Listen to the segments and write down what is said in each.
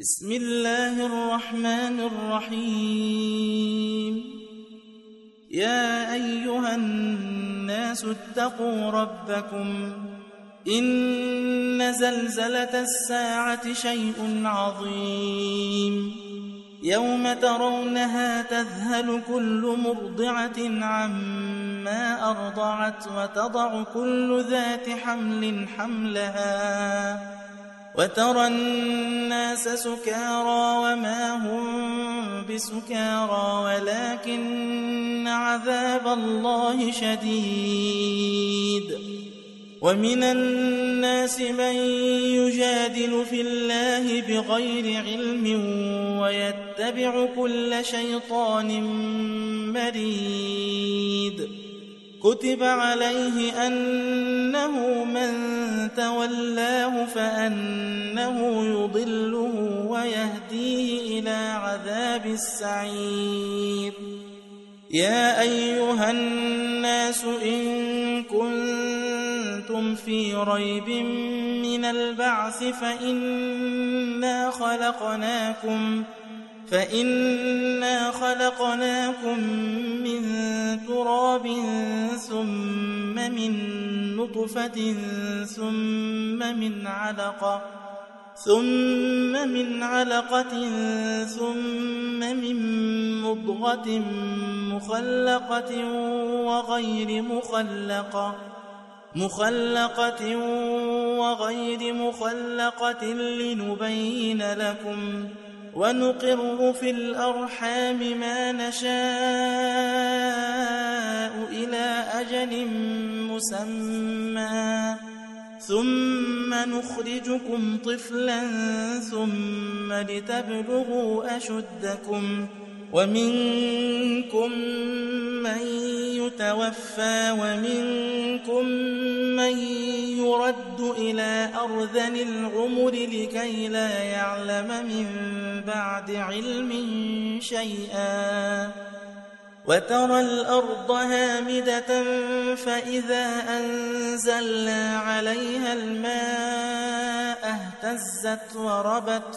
بسم الله الرحمن الرحيم. يا أيها الناس اتقوا ربكم إن زلزلة الساعة شيء عظيم يوم ترونها تذهل كل مرضعة عما أرضعت وتضع كل ذات حمل حملها وترى الناس سكارى وما هم بسكارى ولكن عذاب الله شديد. ومن الناس من يجادل في الله بغير علم ويتبع كل شيطان مريد. كتب عليه أنه من تولاه فأنه يضله ويهديه إلى عذاب السعير. يا أيها الناس إن كنتم في ريب من البعث فإنا خلقناكم من تراب ثم من نطفة ثم من علقة ثم من مضغة مخلقة وغير مخلقة لنبين لكم ونقر في الأرحام ما نشاء إلى أجل مسمى ثم نخرجكم طفلا ثم لتبلغوا أشدكم ومنكم من يتوفى ومنكم من يرد إلى أرذل العمر لكي لا يعلم من بعد علم شيئا. وترى الأرض هامدة فإذا أنزلنا عليها الماء اهتزت وربت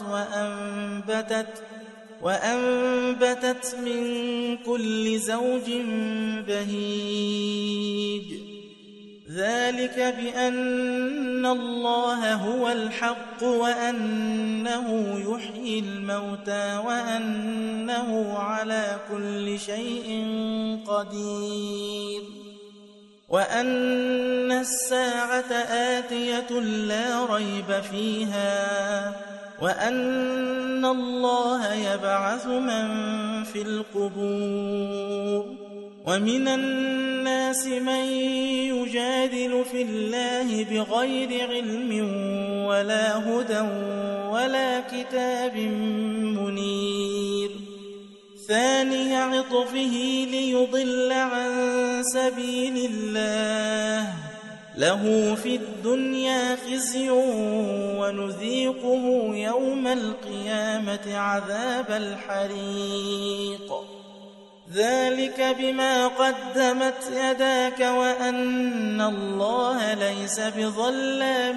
وأنبتت من كل زوج بهيج. ذلك بأن الله هو الحق وأنه يحيي الموتى وأنه على كل شيء قدير وأن الساعة آتية لا ريب فيها وأن الله يبعث من في القبور. ومن الناس من يجادل في الله بغير علم ولا هدى ولا كتاب منير. ثاني عطفه ليضل عن سبيل الله له في الدنيا خزي ونذيقه يوم القيامة عذاب الحريق. ذلك بما قدمت يداك وأن الله ليس بظلام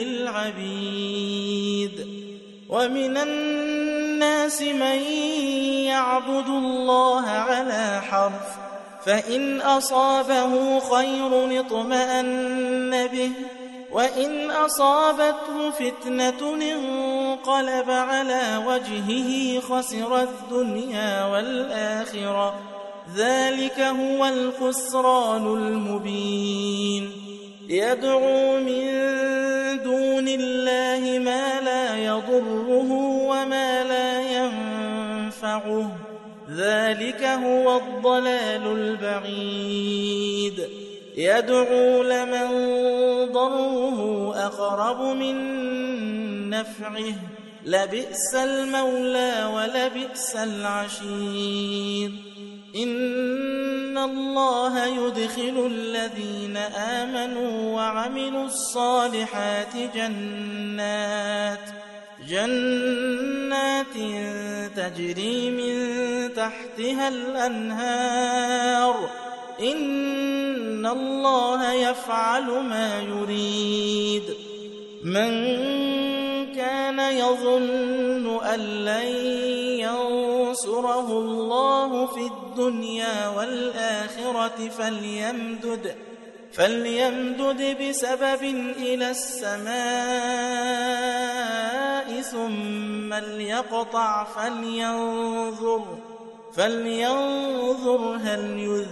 للعبيد. ومن الناس من يعبد الله على حرف فإن أصابه خير اطمأن به وإن أصابته فتنة انقلب على وجهه خسر الدنيا والآخرة. ذلك هو الخسران المبين. يدعو من دون الله ما لا يضره وما لا ينفعه. ذلك هو الضلال البعيد. يدعو لمن ضره أقرب من نفعه لبئس المولى ولبئس العشير. إن الله يدخل الذين آمنوا وعملوا الصالحات جنات تجري من تحتها الأنهار. إن الله يفعل ما يريد. من كان يظن أن لن ينصره الله في الدنيا والآخرة فليمدد بسبب إلى السماء ثم ليقطع فلينظر هل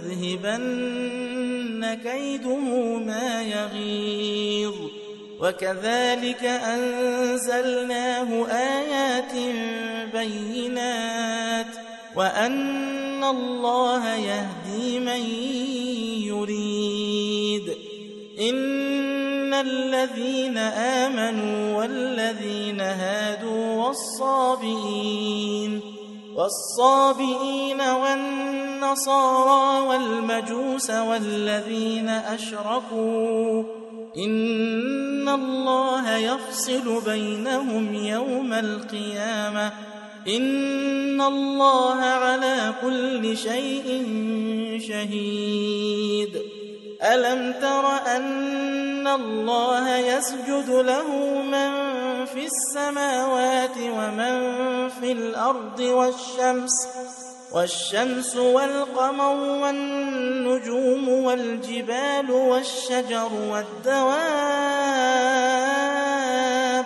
يذهبن كيده ما يغيظ. وكذلك أنزلناه آيات بينات وأن الله يهدي من يريد. إن الذين آمنوا والذين هادوا والصابئين والنصارى والمجوس والذين أشركوا إن الله يفصل بينهم يوم القيامة إن الله على كل شيء شهيد. ألم تر أن الله يسجد له من في السماوات ومن في الأرض والشمس والقمر والنجوم والجبال والشجر والدواب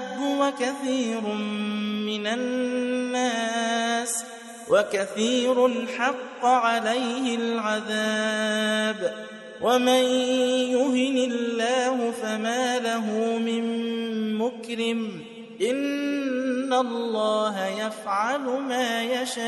وكثير حق عليه العذاب. ومن يهن الله فما له من مكرم إن الله يفعل ما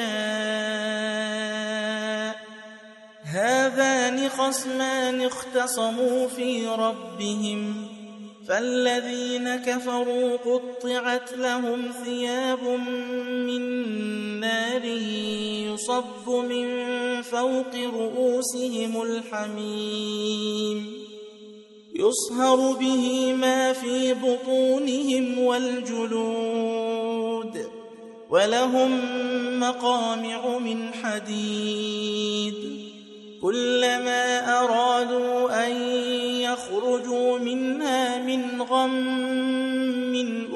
يشاء. هذان خصمان اختصموا في ربهم فالذين كفروا قطعت لهم ثياب من نار يصب من فوق رؤوسهم الحميم يصهر به ما في بطونهم والجلود ولهم مقامع من حديد كلما أرادوا أن يخرجوا منها من غم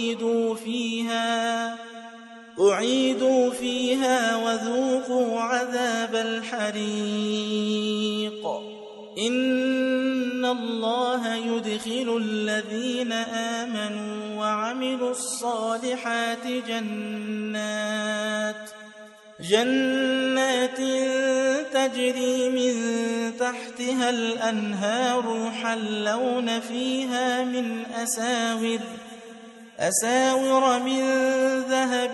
أعيدوا فيها وذوقوا عذاب الحريق. إن الله يدخل الذين آمنوا وعملوا الصالحات جنات تجري من تحتها الأنهار يحلون فيها من أساور من ذهب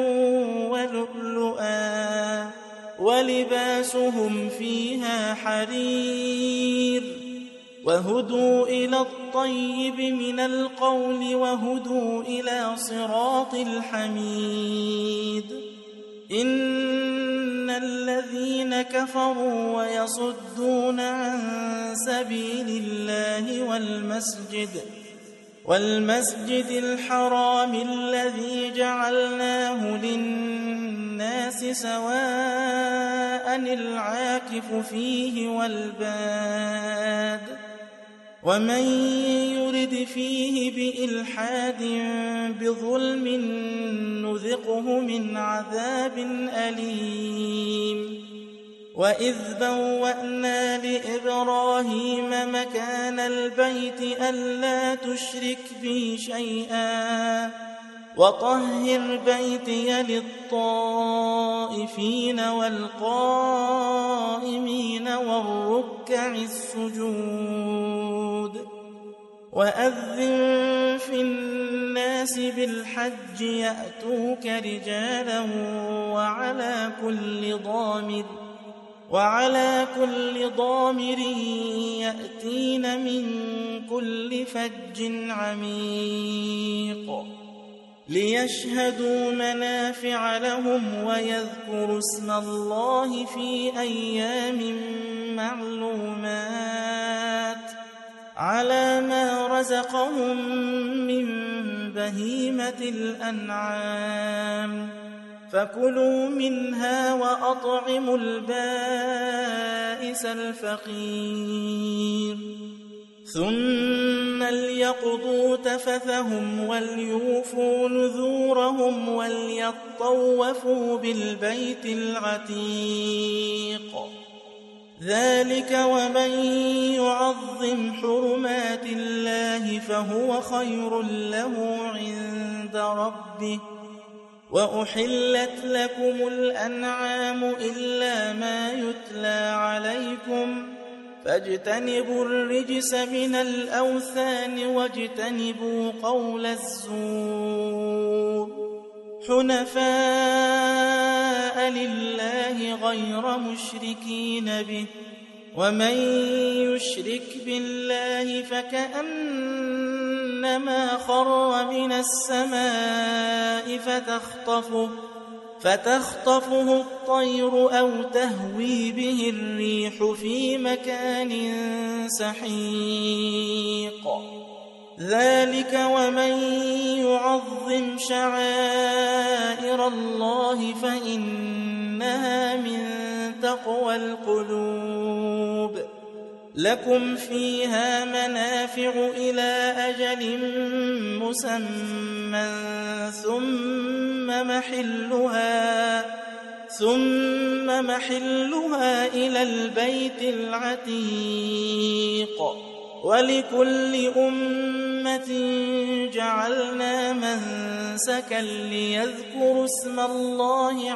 ولؤلؤا ولباسهم فيها حرير وهدوا إلى الطيب من القول وهدوا إلى صراط الحميد. إن الذين كفروا ويصدون عن سبيل الله والمسجد الحرام الذي جعلناه للناس سواء العاكف فيه والباد ومن يرد فيه بإلحاد بظلم نذقه من عذاب أليم. وإذ بوأنا لإبراهيم مكان البيت ألا تشرك بي شيئا وطهر بيتي للطائفين والقائمين والركع السجود. وأذن في الناس بالحج يأتوك رجالا وعلى كل ضامر يأتين من كل فج عميق ليشهدوا منافع لهم ويذكروا اسم الله في أيام معلومات على ما رزقهم من بهيمة الأنعام فكلوا منها وأطعموا البائس الفقير. ثم ليقضوا تفثهم وليوفوا نذورهم وليطوفوا بالبيت العتيق. ذلك ومن يعظم حرمات الله فهو خير له عند ربه. وأحلت لكم الأنعام إلا ما يتلى عليكم فاجتنبوا الرجس من الأوثان واجتنبوا قول الزور حنفاء لله غير مشركين به ومن يشرك بالله فكأنما خر من السماء فتخطفه الطير أو تهوي به الريح في مكان سحيق. ذلك ومن يعظم شعائر الله فإنها من تقوى القلوب. لكم فيها منافع إلى أجل مسمى ثم محلها إلى البيت العتيق. ولكل أمة جعلنا منسكا ليذكروا اسم الله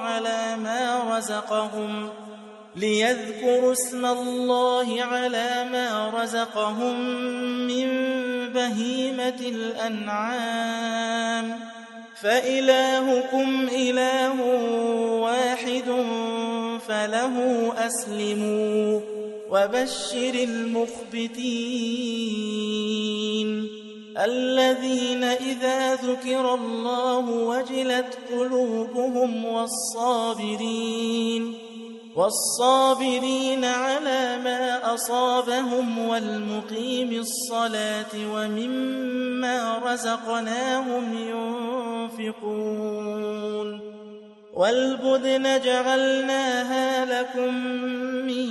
على ما رزقهم من بهيمة الأنعام فإلهكم إله واحد فله أسلموا وبشر المخبتين الذين إذا ذكر الله وجلت قلوبهم والصابرين على ما أصابهم والمقيم الصلاة ومما رزقناهم ينفقون. والبدن جعلناها لكم من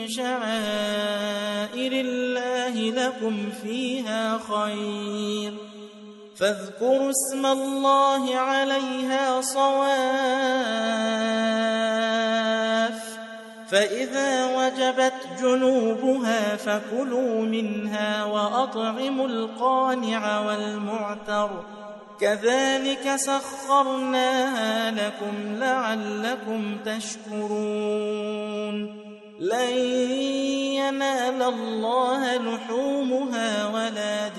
شعائر الله لكم فيها خير فاذكروا اسم الله عليها صواف فإذا وجبت جنوبها فكلوا منها وأطعموا القانع والمعتر كذلك سخرناها لكم لعلكم تشكرون. لن ينال الله لحومها ولا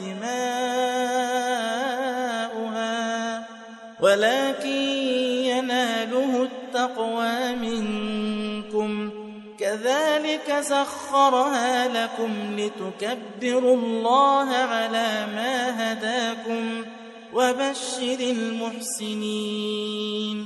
دماؤها ولكن يناله التقوى منكم. كذلك سخرها لكم لتكبروا الله على ما هداكم وبشر المحسنين.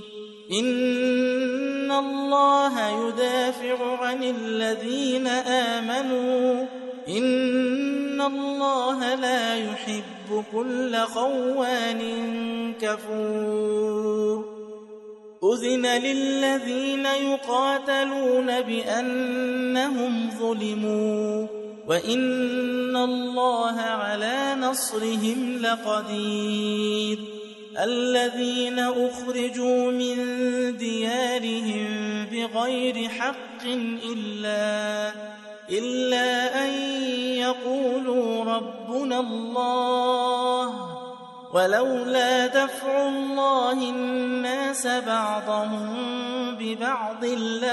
إن الله يدافع عن الذين آمنوا إن الله لا يحب كل خوان كفور. أذن للذين يقاتلون بأنهم ظلموا وإن الله على نصرهم لقدير. الذين أخرجوا من ديارهم بغير حق إلا أن يقولوا ربنا الله ولولا دفع الله الناس بعضهم ببعض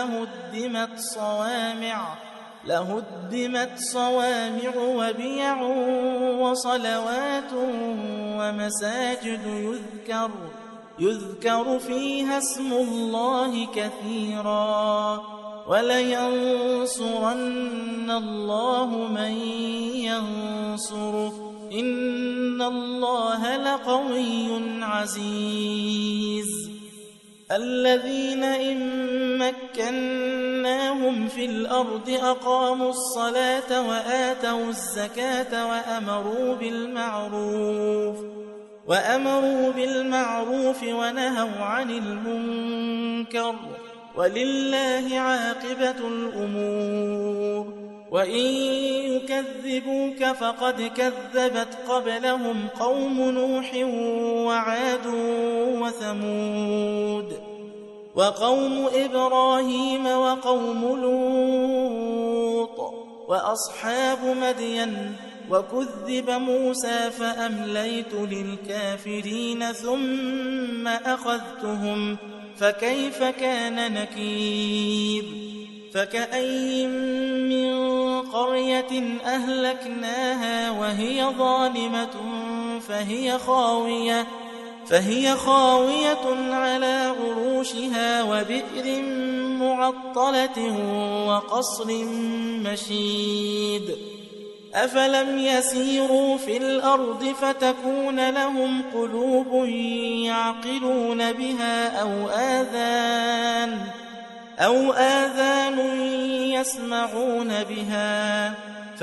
لهدمت صوامع وبيع وصلوات ومساجد يذكر فيها اسم الله كثيرا ولينصرن الله من ينصره إن الله لقوي عزيز. الذين إن مكناهم في الأرض أقاموا الصلاة وآتوا الزكاة وأمروا بالمعروف ونهوا عن المنكر ولله عاقبة الأمور. وإن يكذبوك فقد كذبت قبلهم قوم نوح وعاد وثمود وقوم إبراهيم وقوم لوط وأصحاب مدين وكذب موسى فأمليت للكافرين ثم أخذتهم فكيف كان نكير فكأي من قرية أهلكناها وهي ظالمة فهي خاوية على عروشها وبئر معطلة وقصر مشيد أفلم يسيروا في الأرض فتكون لهم قلوب يعقلون بها أو آذان يسمعون بها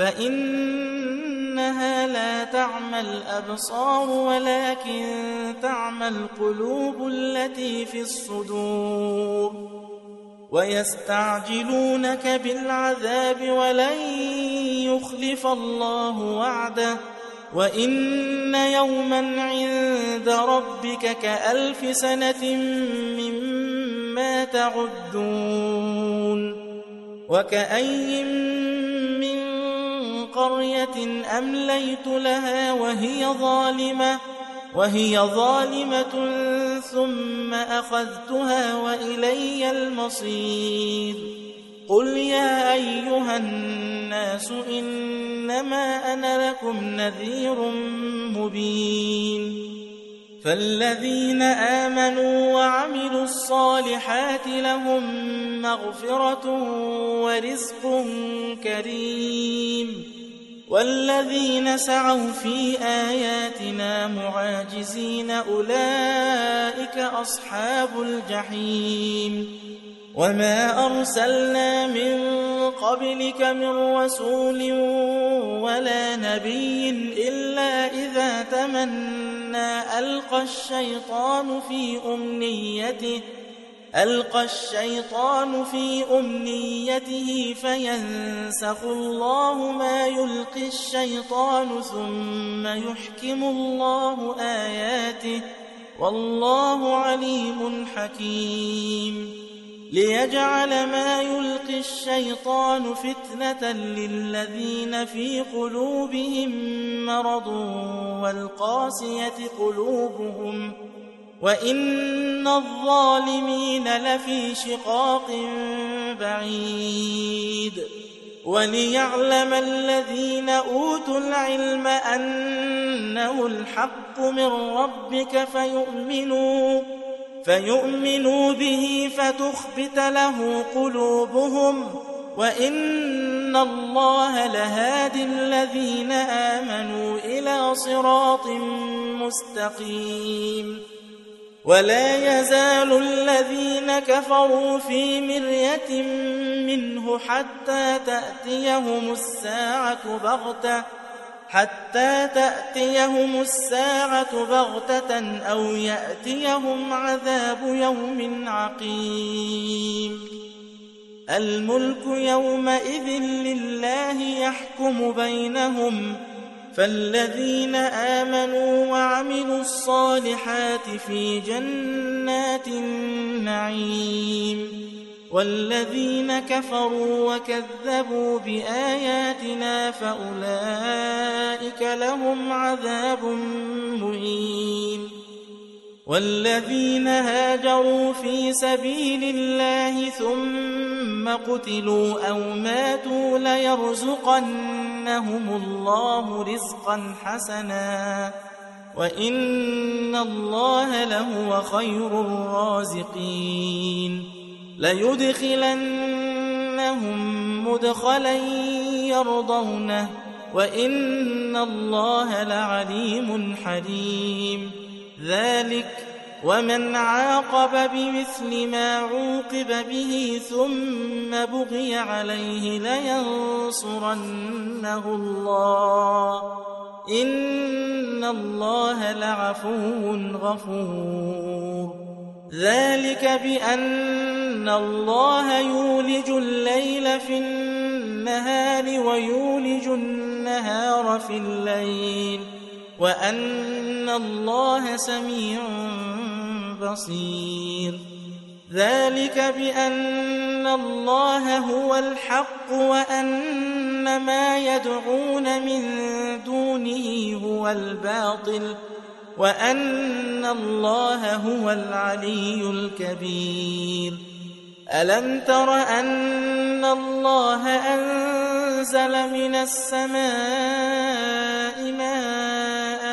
فإنها لا تعمى الأبصار ولكن تعمى القلوب التي في الصدور ويستعجلونك بالعذاب ولن يخلف الله وعده وإن يوما عند ربك كألف سنة مما تعدون وكأي من قرية أمليت لها وهي ظالمة ثم أخذتها وإلي المصير قل يا أيها الناس إنما أنا لكم نذير مبين فالذين آمنوا وعملوا الصالحات لهم مغفرة ورزق كريم والذين سعوا في آياتنا معاجزين أولئك أصحاب الجحيم وما أرسلنا من قبلك من رسول ولا نبي إلا إذا تمنى ألقى الشيطان في أمنيته فينسخ الله ما يلقي الشيطان ثم يحكم الله آياته والله عليم حكيم ليجعل ما يلقي الشيطان فتنة للذين في قلوبهم مرض والقاسية قلوبهم وإن الظالمين لفي شقاق بعيد وليعلم الذين أوتوا العلم أنه الحق من ربك فيؤمنوا به فتخبت له قلوبهم وإن الله لهادي الذين آمنوا إلى صراط مستقيم ولا يزال الذين كفروا في مرية منه حتى تأتيهم الساعة بغتة أو يأتيهم عذاب يوم عقيم الملك يومئذ لله يحكم بينهم فالذين آمنوا وعملوا الصالحات في جنات النعيم والذين كفروا وكذبوا بآياتنا فأولئك لهم عذاب مهين والذين هاجروا في سبيل الله ثم قتلوا أو ماتوا ليرزقنهم الله رزقا حسنا وإن الله لهو خير الرازقين ليدخلنهم مدخلا يرضونه وإن الله لعليم حليم ذلك ومن عاقب بمثل ما عوقب به ثم بغي عليه لينصرنه الله إن الله لعفو غفور ذلك بأن الله يولج الليل في النهار النهار ويولج النهار في الليل وأن الله سميع بصير. ذلك بأن الله هو الحق وأن ما يدعون من دونه هو الباطل وأن الله هو العلي الكبير. ألم تر أن الله أنزل من السماء ماء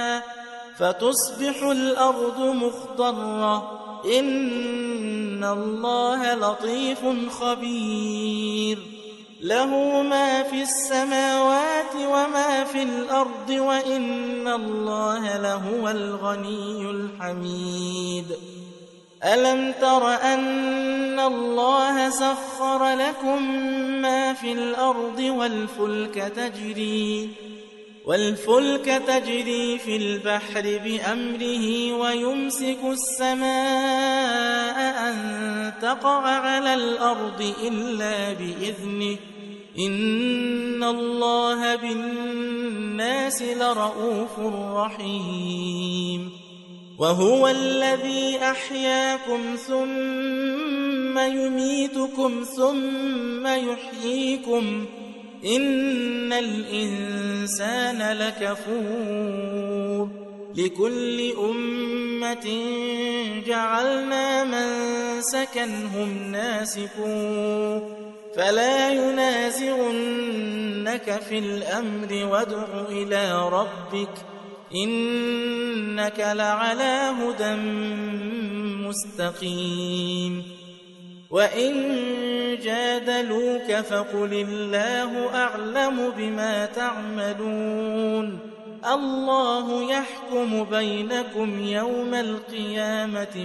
فتصبح الأرض مخضرة إن الله لطيف خبير. له ما في السماوات وما في الأرض وإن الله لهو الغني الحميد. ألم تر أن الله سخر لكم ما في الأرض والفلك تجري في البحر بأمره ويمسك السماء أن تقع على الأرض إلا بإذنه إن الله بالناس لرءوف رحيم. وهو الذي أحياكم ثم يميتكم ثم يحييكم إن الإنسان لكفور. لكل أمة جعلنا منسكا هم ناسكوه فلا ينازعنك في الأمر وادع إلى ربك إنك لعلى هدى مستقيم. وإن جادلوك فقل الله أعلم بما تعملون الله يحكم بينكم يوم القيامة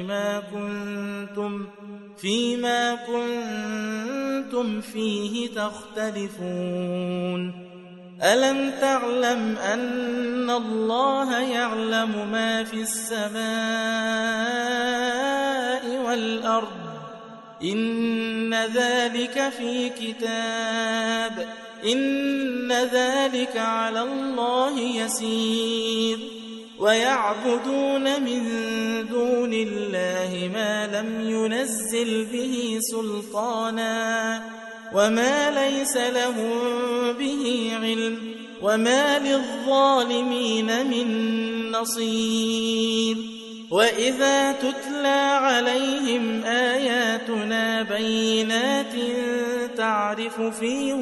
فيما كنتم فيه تختلفون. ألم تعلم أن الله يعلم ما في السماء والأرض إن ذلك في كتاب إن ذلك على الله يسير. ويعبدون من دون الله ما لم ينزل به سلطانا وما ليس لهم به علم وما للظالمين من نصير. وإذا تتلى عليهم آياتنا بينات تعرف في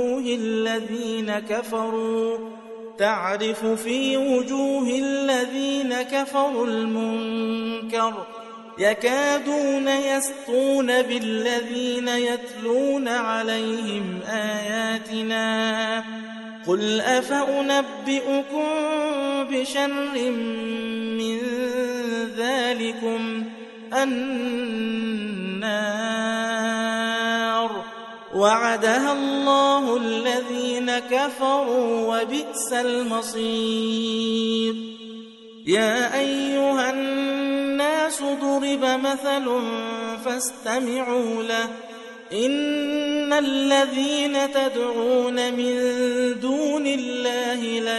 وجوه الذين كفروا المنكر يكادون يسطون بالذين يتلون عليهم آياتنا قل أفأنبئكم بشر من ذلكم النار وعدها الله الذين كفروا وبئس المصير. يا أيها الناس ضرب مثل فاستمعوا له إن الذين تدعون من دون الله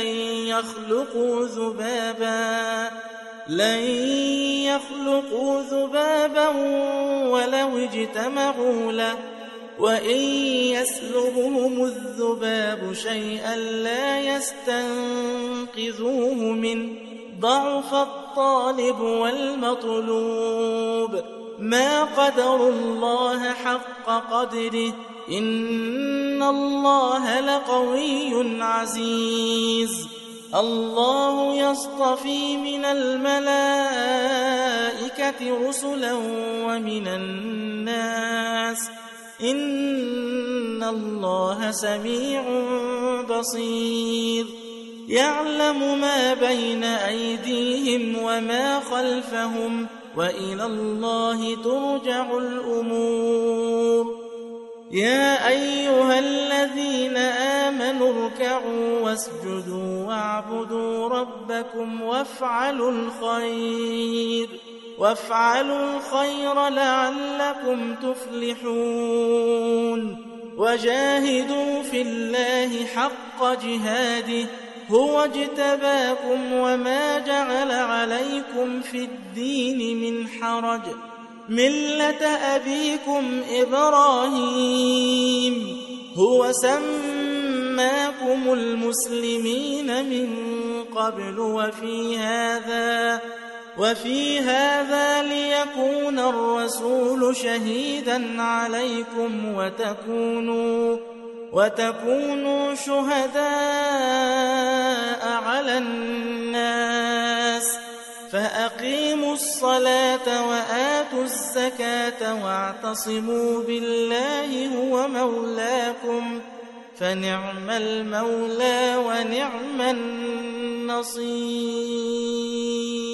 لن يخلقوا ذبابا ولو اجتمعوا له وإن يسلبهم الذباب شيئا لا يستنقذوه منه ضعف الطالب والمطلوب. ما قدروا الله حق قدره إن الله لقوي عزيز. الله يصطفي من الملائكة رسلا ومن الناس إن الله سميع بصير. يعلم ما بين أيديهم وما خلفهم وإلى الله ترجع الأمور. يا أيها الذين آمنوا اركعوا واسجدوا واعبدوا ربكم وافعلوا الخير لعلكم تفلحون. وجاهدوا في الله حق جهاده هو اجتباكم وما جعل عليكم في الدين من حرج ملة أبيكم إبراهيم هو سماكم المسلمين من قبل وفي هذا ليكون الرسول شهيدا عليكم وتكونوا شهداء على الناس فأقيموا الصلاة وآتوا الزكاة واعتصموا بالله هو مولاكم فنعم المولى ونعم النصير.